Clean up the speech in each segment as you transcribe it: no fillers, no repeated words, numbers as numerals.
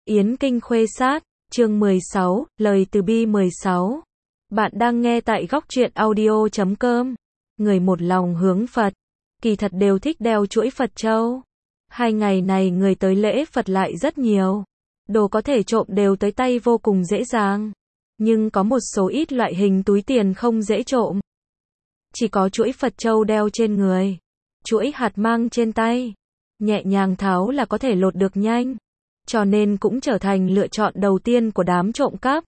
Yến Kinh Khuê Sát, chương 16, lời từ bi 16. Bạn đang nghe tại góc truyện audio.com. Người một lòng hướng Phật, kỳ thật đều thích đeo chuỗi Phật châu. 2 ngày này người tới lễ Phật lại rất nhiều. Đồ có thể trộm đều tới tay vô cùng dễ dàng. Nhưng có một số ít loại hình túi tiền không dễ trộm. Chỉ có chuỗi Phật châu đeo trên người, chuỗi hạt mang trên tay, nhẹ nhàng tháo là có thể lột được nhanh. Cho nên cũng trở thành lựa chọn đầu tiên của đám trộm cắp.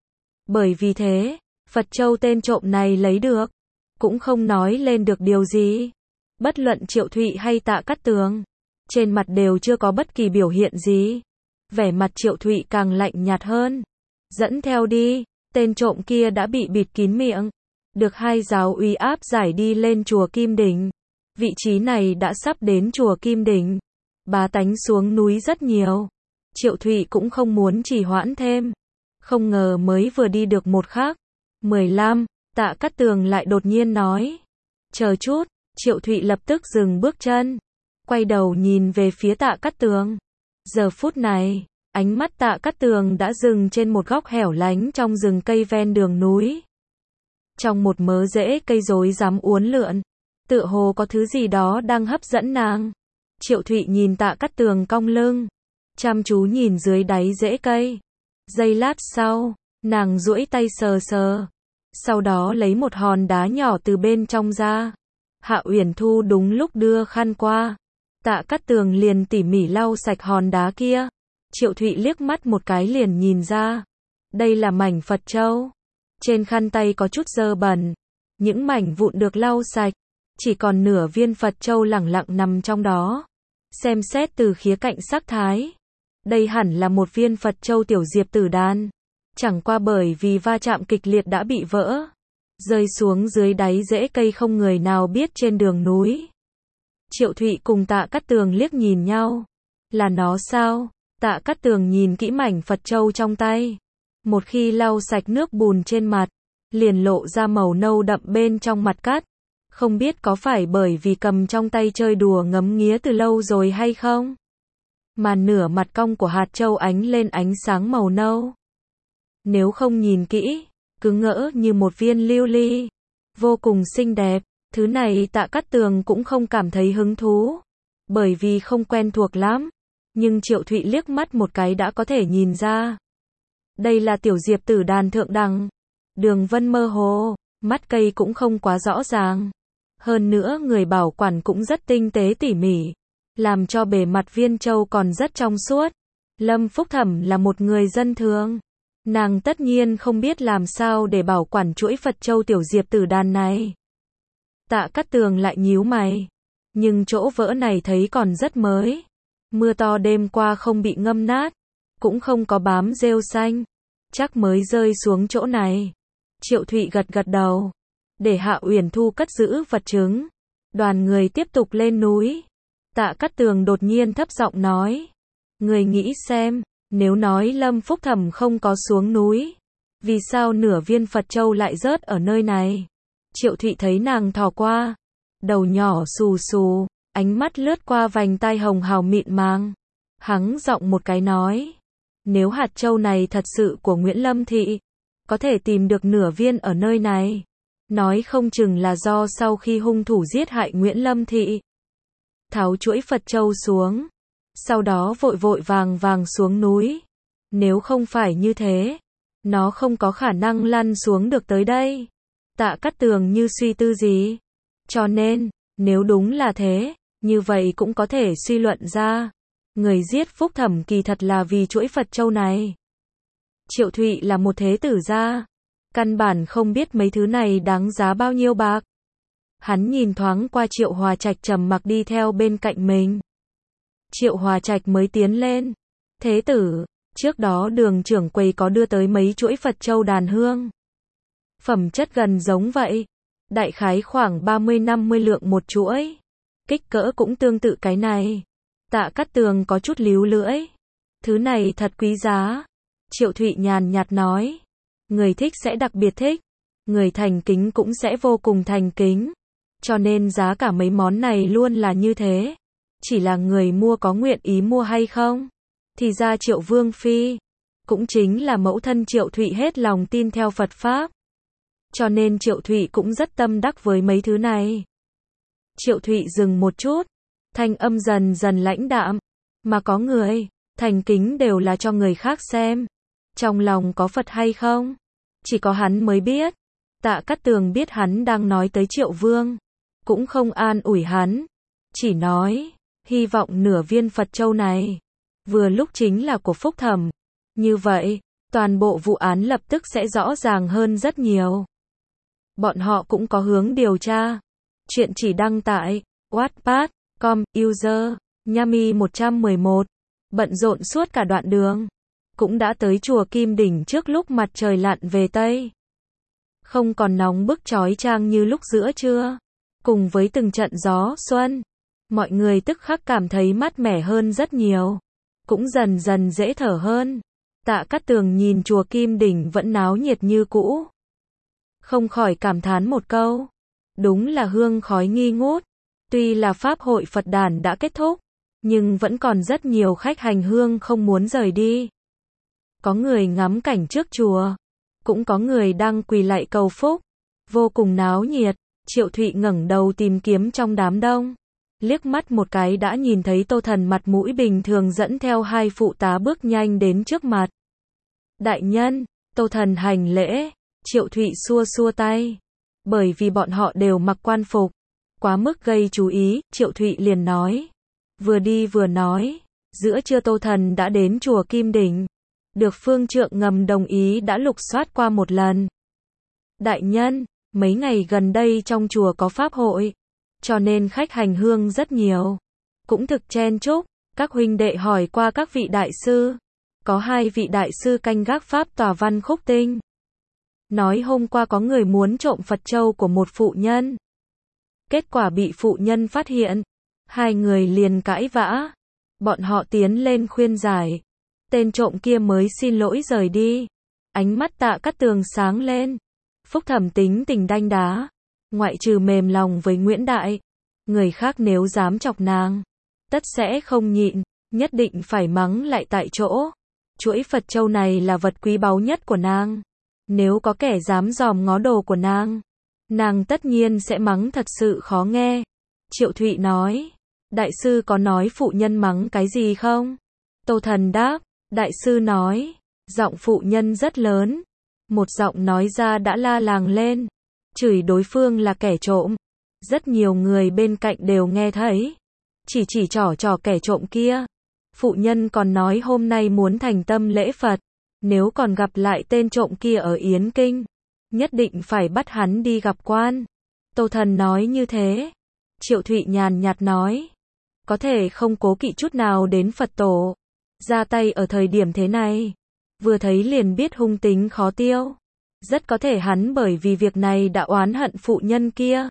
Bởi vì thế, Phật châu tên trộm này lấy được, cũng không nói lên được điều gì. Bất luận Triệu Thụy hay Tạ Cát Tường, trên mặt đều chưa có bất kỳ biểu hiện gì. Vẻ mặt Triệu Thụy càng lạnh nhạt hơn. Dẫn theo đi, tên trộm kia đã bị bịt kín miệng. Được 2 giáo uy áp giải đi lên chùa Kim Đỉnh. Vị trí này đã sắp đến chùa Kim Đỉnh. Bá tánh xuống núi rất nhiều. Triệu Thụy cũng không muốn trì hoãn thêm. Không ngờ mới vừa đi được một khắc 15, Tạ Cát Tường lại đột nhiên nói. Chờ chút, Triệu Thụy lập tức dừng bước chân. Quay đầu nhìn về phía Tạ Cát Tường. Giờ phút này, ánh mắt Tạ Cát Tường đã dừng trên một góc hẻo lánh trong rừng cây ven đường núi. Trong một mớ rễ cây rối rắm uốn lượn, tựa hồ có thứ gì đó đang hấp dẫn nàng. Triệu Thụy nhìn Tạ Cát Tường cong lưng, chăm chú nhìn dưới đáy rễ cây. Giây lát sau, nàng duỗi tay sờ sờ, sau đó lấy một hòn đá nhỏ từ bên trong ra. Hạ Uyển Thu đúng lúc đưa khăn qua, Tạ Cát Tường liền tỉ mỉ lau sạch hòn đá kia. Triệu Thụy liếc mắt một cái liền nhìn ra, đây là mảnh Phật châu. Trên khăn tay có chút dơ bẩn, những mảnh vụn được lau sạch, chỉ còn nửa viên Phật châu lẳng lặng nằm trong đó. Xem xét từ khía cạnh sắc thái, đây hẳn là một viên Phật châu tiểu diệp tử đan. Chẳng qua bởi vì va chạm kịch liệt đã bị vỡ, rơi xuống dưới đáy rễ cây không người nào biết trên đường núi. Triệu Thụy cùng Tạ Cát Tường liếc nhìn nhau. Là nó sao? Tạ Cát Tường nhìn kỹ mảnh Phật châu trong tay. Một khi lau sạch nước bùn trên mặt, liền lộ ra màu nâu đậm bên trong mặt cát. Không biết có phải bởi vì cầm trong tay chơi đùa ngấm nghía từ lâu rồi hay không? Mà nửa mặt cong của hạt châu ánh lên ánh sáng màu nâu. Nếu không nhìn kỹ, cứ ngỡ như một viên lưu ly. Vô cùng xinh đẹp. Thứ này Tạ Cát Tường cũng không cảm thấy hứng thú, bởi vì không quen thuộc lắm. Nhưng Triệu Thụy liếc mắt một cái đã có thể nhìn ra. Đây là tiểu diệp tử đàn thượng đẳng. Đường vân mơ hồ, mắt cây cũng không quá rõ ràng. Hơn nữa người bảo quản cũng rất tinh tế tỉ mỉ, làm cho bề mặt viên châu còn rất trong suốt. Lâm Phúc Thẩm là một người dân thường. Nàng tất nhiên không biết làm sao để bảo quản chuỗi Phật châu tiểu diệp tử đàn này. Tạ Cát Tường lại nhíu mày. Nhưng chỗ vỡ này thấy còn rất mới. Mưa to đêm qua không bị ngâm nát, cũng không có bám rêu xanh. Chắc mới rơi xuống chỗ này. Triệu Thụy gật gật đầu, để Hạ Uyển Thu cất giữ vật chứng. Đoàn người tiếp tục lên núi. Tạ Cát Tường đột nhiên thấp giọng nói. Người nghĩ xem, nếu nói Lâm Phúc Thẩm không có xuống núi, vì sao nửa viên Phật châu lại rớt ở nơi này? Triệu Thụy thấy nàng thò qua, đầu nhỏ xù xù, ánh mắt lướt qua vành tai hồng hào mịn màng. Hắng giọng một cái nói. Nếu hạt châu này thật sự của Nguyễn Lâm Thị, có thể tìm được nửa viên ở nơi này. Nói không chừng là do sau khi hung thủ giết hại Nguyễn Lâm Thị, tháo chuỗi Phật châu xuống, sau đó vội vội vàng vàng xuống núi. Nếu không phải như thế, nó không có khả năng lăn xuống được tới đây. Tạ Cát Tường như suy tư gì. Cho nên, nếu đúng là thế, như vậy cũng có thể suy luận ra, người giết Phúc Thẩm kỳ thật là vì chuỗi Phật châu này. Triệu Thụy là một thế tử gia, căn bản không biết mấy thứ này đáng giá bao nhiêu bạc. Hắn nhìn thoáng qua Triệu Hòa Trạch trầm mặc đi theo bên cạnh mình. Triệu Hòa Trạch mới tiến lên. Thế tử, trước đó Đường trưởng quầy có đưa tới mấy chuỗi Phật châu đàn hương. Phẩm chất gần giống vậy, đại khái khoảng 30-50 lượng một chuỗi. Kích cỡ cũng tương tự cái này. Tạ Cát Tường có chút líu lưỡi. Thứ này thật quý giá. Triệu Thụy nhàn nhạt nói. Người thích sẽ đặc biệt thích, người thành kính cũng sẽ vô cùng thành kính. Cho nên giá cả mấy món này luôn là như thế. Chỉ là người mua có nguyện ý mua hay không, Thì ra Triệu Vương Phi, cũng chính là mẫu thân Triệu Thụy hết lòng tin theo Phật Pháp. Cho nên Triệu Thụy cũng rất tâm đắc với mấy thứ này. Triệu Thụy dừng một chút, thanh âm dần dần lãnh đạm. Mà có người, thành kính đều là cho người khác xem. Trong lòng có Phật hay không? Chỉ có hắn mới biết. Tạ Cát Tường biết hắn đang nói tới Triệu Vương. Cũng không an ủi hắn. Chỉ nói, hy vọng nửa viên Phật châu này, vừa lúc chính là của Phúc Thẩm. Như vậy, toàn bộ vụ án lập tức sẽ rõ ràng hơn rất nhiều. Bọn họ cũng có hướng điều tra. Chuyện chỉ đăng tại Wattpad.com, user Nhami 111. Bận rộn suốt cả đoạn đường. Cũng đã tới chùa Kim Đỉnh trước lúc mặt trời lặn về Tây. Không còn nóng bức chói chang như lúc giữa trưa. Cùng với từng trận gió xuân, mọi người tức khắc cảm thấy mát mẻ hơn rất nhiều. Cũng dần dần dễ thở hơn. Tạ Cát Tường nhìn chùa Kim Đỉnh vẫn náo nhiệt như cũ. Không khỏi cảm thán một câu. Đúng là hương khói nghi ngút. Tuy là Pháp hội Phật đản đã kết thúc, nhưng vẫn còn rất nhiều khách hành hương không muốn rời đi. Có người ngắm cảnh trước chùa, cũng có người đang quỳ lạy cầu phúc. Vô cùng náo nhiệt. Triệu Thụy ngẩng đầu tìm kiếm trong đám đông. Liếc mắt một cái đã nhìn thấy Tô Thần mặt mũi bình thường dẫn theo hai phụ tá bước nhanh đến trước mặt. Đại nhân, Tô Thần hành lễ. Triệu Thụy xua xua tay. Bởi vì bọn họ đều mặc quan phục, quá mức gây chú ý, Triệu Thụy liền nói. Vừa đi vừa nói, giữa trưa Tô Thần đã đến chùa Kim Đỉnh. Được phương trượng ngầm đồng ý đã lục soát qua một lần. Đại nhân, mấy ngày gần đây trong chùa có pháp hội, cho nên khách hành hương rất nhiều. Cũng thực chen chúc, các huynh đệ hỏi qua các vị đại sư. Có hai vị đại sư canh gác pháp tòa Văn Khúc Tinh. Nói hôm qua có người muốn trộm Phật châu của một phụ nhân. Kết quả bị phụ nhân phát hiện. Hai người liền cãi vã. Bọn họ tiến lên khuyên giải. Tên trộm kia mới xin lỗi rời đi. Ánh mắt Tạ Cát Tường sáng lên. Phúc Thẩm tính tình đanh đá. Ngoại trừ mềm lòng với Nguyễn Đại. Người khác nếu dám chọc nàng, tất sẽ không nhịn, nhất định phải mắng lại tại chỗ. Chuỗi Phật châu này là vật quý báu nhất của nàng. Nếu có kẻ dám dòm ngó đồ của nàng tất nhiên sẽ mắng thật sự khó nghe. Triệu Thụy nói, đại sư có nói phụ nhân mắng cái gì không? Tô Thần đáp, đại sư nói, giọng phụ nhân rất lớn. Một giọng nói ra đã la làng lên, chửi đối phương là kẻ trộm. Rất nhiều người bên cạnh đều nghe thấy. Chỉ trỏ kẻ trộm kia. Phụ nhân còn nói hôm nay muốn thành tâm lễ Phật. Nếu còn gặp lại tên trộm kia ở Yến Kinh, nhất định phải bắt hắn đi gặp quan. Tô Thần nói như thế. Triệu Thụy nhàn nhạt nói, có thể không cố kỵ chút nào đến Phật tổ. Ra tay ở thời điểm thế này, vừa thấy liền biết hung tính khó tiêu. Rất có thể hắn bởi vì việc này đã oán hận phụ nhân kia.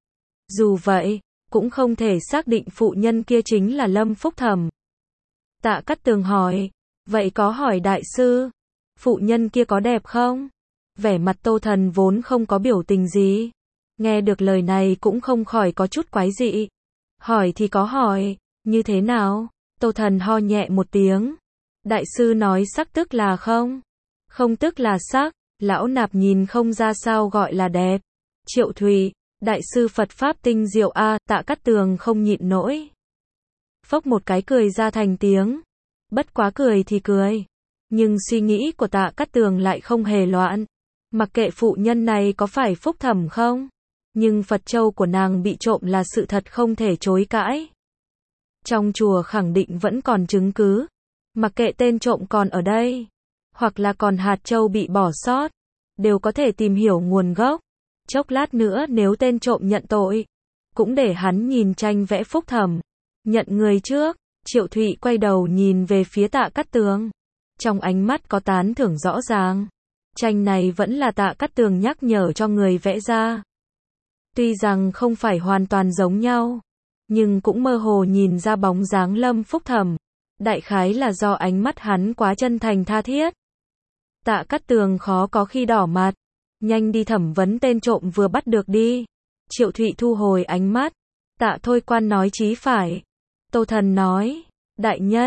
Dù vậy, cũng không thể xác định phụ nhân kia chính là Lâm Phúc Thẩm. Tạ Cát Tường hỏi, vậy có hỏi đại sư, phụ nhân kia có đẹp không? Vẻ mặt Tô Thần vốn không có biểu tình gì. Nghe được lời này cũng không khỏi có chút quái dị. Hỏi thì có hỏi, như thế nào? Tô Thần ho nhẹ một tiếng. Đại sư nói sắc tức là không? Không tức là sắc, lão nạp nhìn không ra sao gọi là đẹp. Triệu Thụy, đại sư Phật Pháp tinh diệu a. Tạ Cát Tường không nhịn nổi. Phốc một cái cười ra thành tiếng. Bất quá cười thì cười. Nhưng suy nghĩ của Tạ Cát Tường lại không hề loạn. Mặc kệ phụ nhân này có phải Phúc Thẩm không, nhưng Phật châu của nàng bị trộm là sự thật không thể chối cãi. Trong chùa khẳng định vẫn còn chứng cứ. Mặc kệ tên trộm còn ở đây, hoặc là còn hạt châu bị bỏ sót, đều có thể tìm hiểu nguồn gốc. Chốc lát nữa nếu tên trộm nhận tội, cũng để hắn nhìn tranh vẽ Phúc Thẩm. Nhận người trước. Triệu Thụy quay đầu nhìn về phía Tạ Cát Tường. Trong ánh mắt có tán thưởng rõ ràng. Tranh này vẫn là Tạ Cát Tường nhắc nhở cho người vẽ ra. Tuy rằng không phải hoàn toàn giống nhau, nhưng cũng mơ hồ nhìn ra bóng dáng Lâm Phúc Thẩm. Đại khái là do ánh mắt hắn quá chân thành tha thiết. Tạ Cát Tường khó có khi đỏ mặt. Nhanh đi thẩm vấn tên trộm vừa bắt được đi. Triệu Thụy thu hồi ánh mắt. Tạ thôi quan nói chí phải. Tô Thần nói, đại nhân,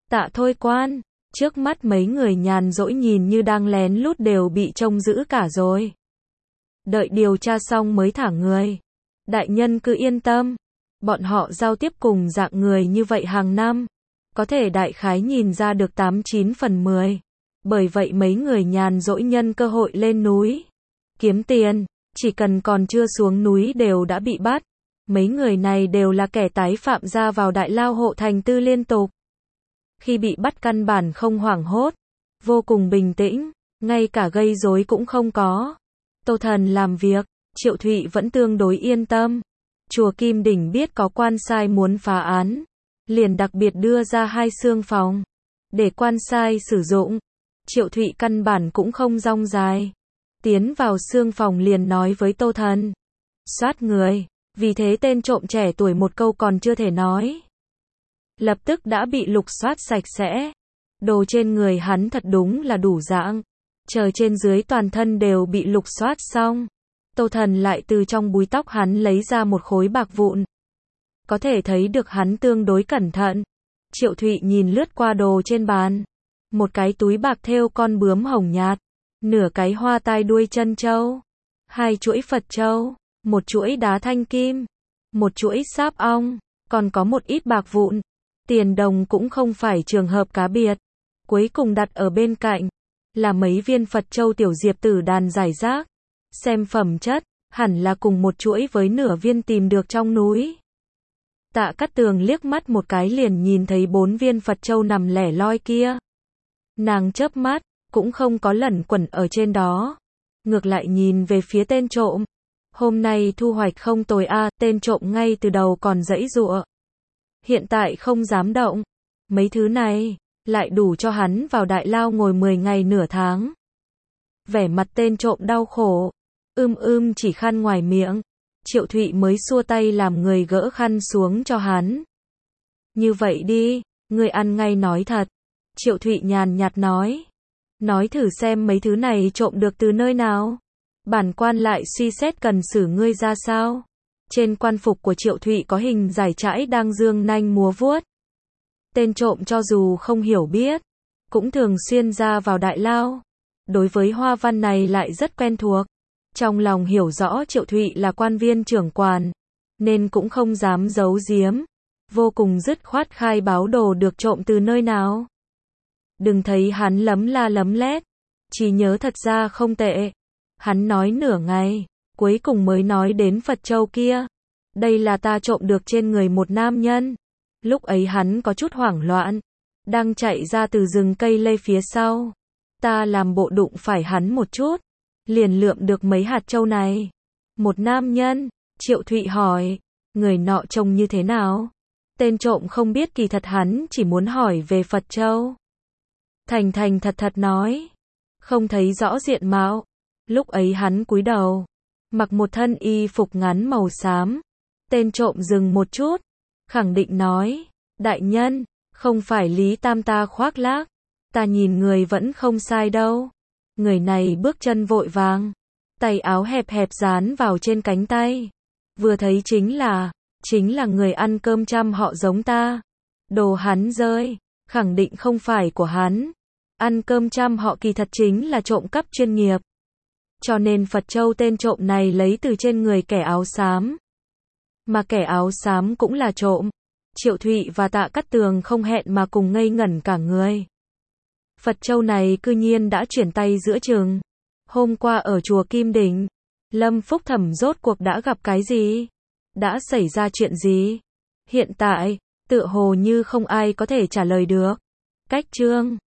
Tạ thôi quan, trước mắt mấy người nhàn rỗi nhìn như đang lén lút đều bị trông giữ cả rồi. Đợi điều tra xong mới thả người. Đại nhân cứ yên tâm. Bọn họ giao tiếp cùng dạng người như vậy hàng năm. Có thể đại khái nhìn ra được 89 phần 10. Bởi vậy mấy người nhàn rỗi nhân cơ hội lên núi. Kiếm tiền, chỉ cần còn chưa xuống núi đều đã bị bắt. Mấy người này đều là kẻ tái phạm ra vào đại lao hộ thành tư liên tục. Khi bị bắt căn bản không hoảng hốt. Vô cùng bình tĩnh, ngay cả gây rối cũng không có. Tô Thần làm việc, Triệu Thụy vẫn tương đối yên tâm. Chùa Kim Đỉnh biết có quan sai muốn phá án. Liền đặc biệt đưa ra 2 xương phòng. Để quan sai sử dụng. Triệu Thụy căn bản cũng không rong dài. Tiến vào xương phòng liền nói với Tô Thần. Soát người. Vì thế tên trộm trẻ tuổi một câu còn chưa thể nói. Lập tức đã bị lục soát sạch sẽ. Đồ trên người hắn thật đúng là đủ dạng. Trời trên dưới toàn thân đều bị lục soát xong. Tô Thần lại từ trong búi tóc hắn lấy ra một khối bạc vụn. Có thể thấy được hắn tương đối cẩn thận. Triệu Thụy nhìn lướt qua đồ trên bàn. Một cái túi bạc thêu con bướm hồng nhạt. Nửa cái hoa tai đuôi chân châu. 2 chuỗi Phật châu. Một chuỗi đá thanh kim. Một chuỗi sáp ong. Còn có một ít bạc vụn. Tiền đồng cũng không phải trường hợp cá biệt. Cuối cùng đặt ở bên cạnh. Là mấy viên Phật châu tiểu diệp tử đàn giải rác. Xem phẩm chất, hẳn là cùng một chuỗi với nửa viên tìm được trong núi. Tạ Cát Tường liếc mắt một cái liền nhìn thấy 4 viên Phật châu nằm lẻ loi kia. Nàng chớp mắt, cũng không có lẩn quẩn ở trên đó. Ngược lại nhìn về phía tên trộm. Hôm nay thu hoạch không tồi a, tên trộm ngay từ đầu còn giãy giụa. Hiện tại không dám động. Mấy thứ này, lại đủ cho hắn vào đại lao ngồi 10 ngày nửa tháng. Vẻ mặt tên trộm đau khổ. Chỉ khăn ngoài miệng. Triệu Thụy mới xua tay làm người gỡ khăn xuống cho hắn. Như vậy đi, ngươi ăn ngay nói thật. Triệu Thụy nhàn nhạt nói. Nói thử xem mấy thứ này trộm được từ nơi nào. Bản quan lại suy xét cần xử ngươi ra sao. Trên quan phục của Triệu Thụy có hình giải trãi đang dương nanh múa vuốt. Tên trộm cho dù không hiểu biết, cũng thường xuyên ra vào đại lao. Đối với hoa văn này lại rất quen thuộc. Trong lòng hiểu rõ Triệu Thụy là quan viên trưởng quản, nên cũng không dám giấu giếm. Vô cùng dứt khoát khai báo đồ được trộm từ nơi nào. Đừng thấy hắn lấm la lấm lét, chỉ nhớ thật ra không tệ. Hắn nói nửa ngày, cuối cùng mới nói đến Phật châu kia. Đây là ta trộm được trên người một nam nhân. Lúc ấy hắn có chút hoảng loạn, đang chạy ra từ rừng cây lê phía sau. Ta làm bộ đụng phải hắn một chút, liền lượm được mấy hạt châu này. Một nam nhân, Triệu Thụy hỏi, người nọ trông như thế nào? Tên trộm không biết kỳ thật hắn chỉ muốn hỏi về Phật châu. Thành thật nói, không thấy rõ diện mạo. Lúc ấy hắn cúi đầu, mặc một thân y phục ngắn màu xám. Tên trộm dừng một chút, khẳng định nói, đại nhân, không phải Lý Tam ta khoác lác, ta nhìn người vẫn không sai đâu. Người này bước chân vội vàng, tay áo hẹp hẹp dán vào trên cánh tay. Vừa thấy chính là người ăn cơm trăm họ giống ta. Đồ hắn rơi, khẳng định không phải của hắn. Ăn cơm trăm họ kỳ thật chính là trộm cắp chuyên nghiệp. Cho nên Phật châu tên trộm này lấy từ trên người kẻ áo xám. Mà kẻ áo xám cũng là trộm. Triệu Thụy và Tạ Cát Tường không hẹn mà cùng ngây ngẩn cả người. Phật châu này cư nhiên đã chuyển tay giữa chừng. Hôm qua ở chùa Kim Đỉnh, Lâm Phúc Thẩm rốt cuộc đã gặp cái gì? Đã xảy ra chuyện gì? Hiện tại, tựa hồ như không ai có thể trả lời được. Cách chương